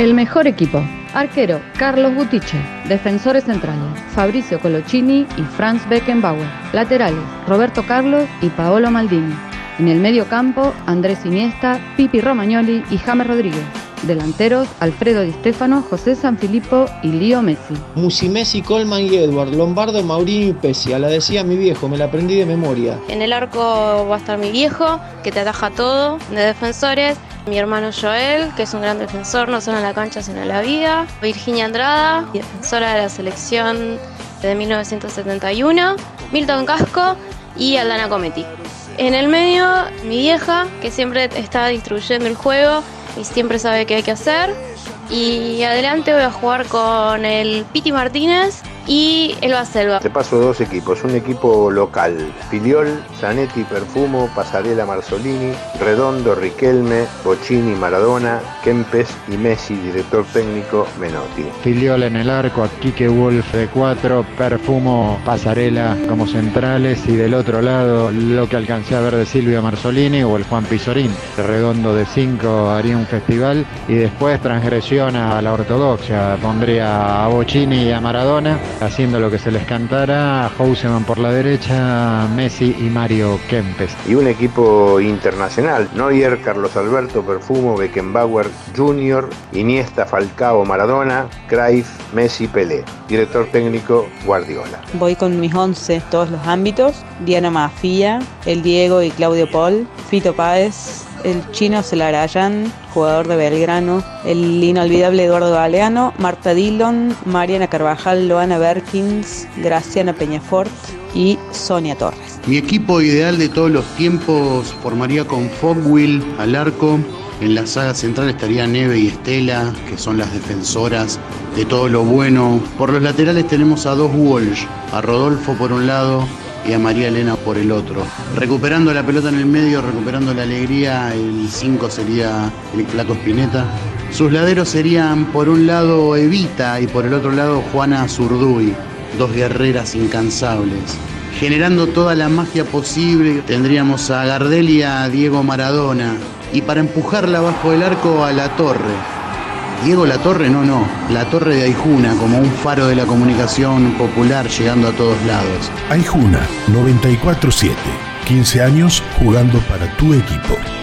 El mejor equipo. Arquero, Carlos Butiche. Defensores centrales, Fabrizio Coloccini y Franz Beckenbauer. Laterales, Roberto Carlos y Paolo Maldini. En el medio campo, Andrés Iniesta, Pipi Romagnoli y James Rodríguez. Delanteros, Alfredo Di Stéfano, José Sanfilippo y Leo Messi. Musi, Messi, Coleman y Edward, Lombardo, Mourinho y Pescia. La decía mi viejo, me la aprendí de memoria. En el arco va a estar mi viejo, que te ataja todo. De defensores, mi hermano Joel, que es un gran defensor, no solo en la cancha sino en la vida. Virginia Andrada, defensora de la selección de 1971. Milton Casco y Aldana Cometti. En el medio, mi vieja, que siempre está distribuyendo el juego y siempre sabe qué hay que hacer. Y adelante voy a jugar con el Piti Martínez y Elba Selva. Te paso dos equipos, un equipo local, Filiol, Zanetti, Perfumo, Pasarela, Marzolini, Redondo, Riquelme, Bocini, Maradona, Kempes y Messi, director técnico, Menotti. Filiol en el arco, Quique Wolf de 4, Perfumo, Pasarela como centrales y del otro lado lo que alcancé a ver de Silvio Marzolini o el Juan Pizorín. Redondo de 5 haría un festival y después transgresión a la ortodoxia, pondría a Bocini y a Maradona haciendo lo que se les cantara, Houseman por la derecha, Messi y Mario Kempes. Y un equipo internacional, Neuer, Carlos Alberto, Perfumo, Beckenbauer Jr., Iniesta, Falcao, Maradona, Cruyff, Messi, Pelé. Director técnico, Guardiola. Voy con mis 11, todos los ámbitos: Diana Mafia, el Diego y Claudio Paul, Fito Páez, el chino Celarayán, jugador de Belgrano, el inolvidable Eduardo Galeano, Marta Dillon, Mariana Carvajal, Loana Berkins, Graciana Peñafort y Sonia Torres. Mi equipo ideal de todos los tiempos formaría con Fogwill al arco. En la saga central estaría Neve y Estela, que son las defensoras de todo lo bueno. Por los laterales tenemos a dos Walsh, a Rodolfo por un lado y a María Elena por el otro. Recuperando la pelota en el medio, recuperando la alegría, el 5 sería el Flaco Spinetta. Sus laderos serían por un lado Evita y por el otro lado Juana Zurduy, dos guerreras incansables. Generando toda la magia posible tendríamos a Gardel y a Diego Maradona. Y para empujarla bajo el arco a La Torre. Diego La Torre, no, La Torre de Aijuna, como un faro de la comunicación popular llegando a todos lados. Aijuna 94.7, 15 años jugando para tu equipo.